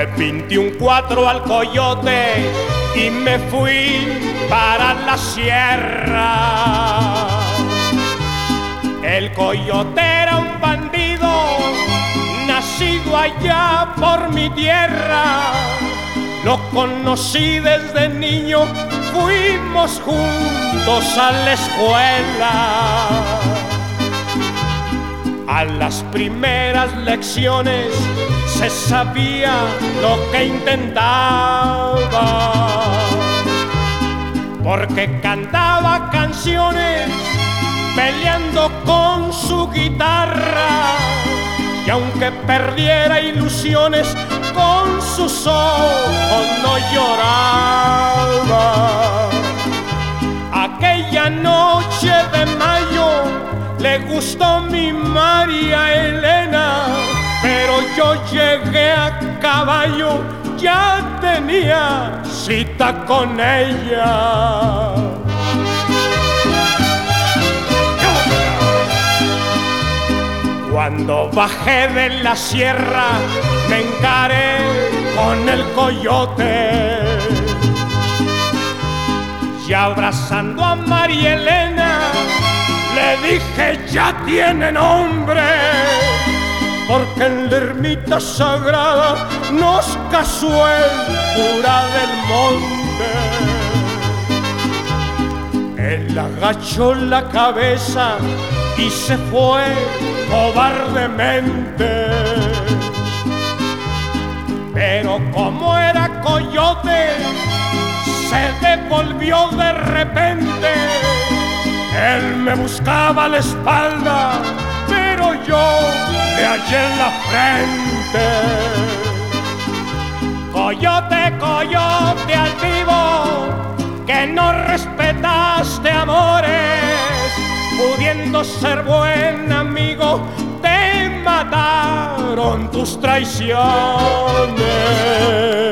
pinté un 4 al coyote y me fui para la sierra. El coyote era un bandido nacido allá por mi tierra. Lo conocí desde niño, fuimos juntos a la escuela. A las primeras lecciones se sabía lo que intentaba, porque cantaba canciones peleando con su guitarra, y aunque perdiera ilusiones, con sus ojos no lloraba. Aquella noche de mayo le gustó mi María Elena, pero yo llegué a caballo, ya tenía cita con ella. Cuando bajé de la sierra me encaré con el coyote, y abrazando a María Elena le dije: ya tiene nombre, porque en la ermita sagrada nos casó el cura del monte. Él agachó la cabeza y se fue cobardemente, pero como era coyote se devolvió de repente. Él me buscaba a la espalda, pero yo le hallé en la frente. Coyote, coyote altivo, que no respetaste amores, pudiendo ser buen amigo, te mataron tus traiciones.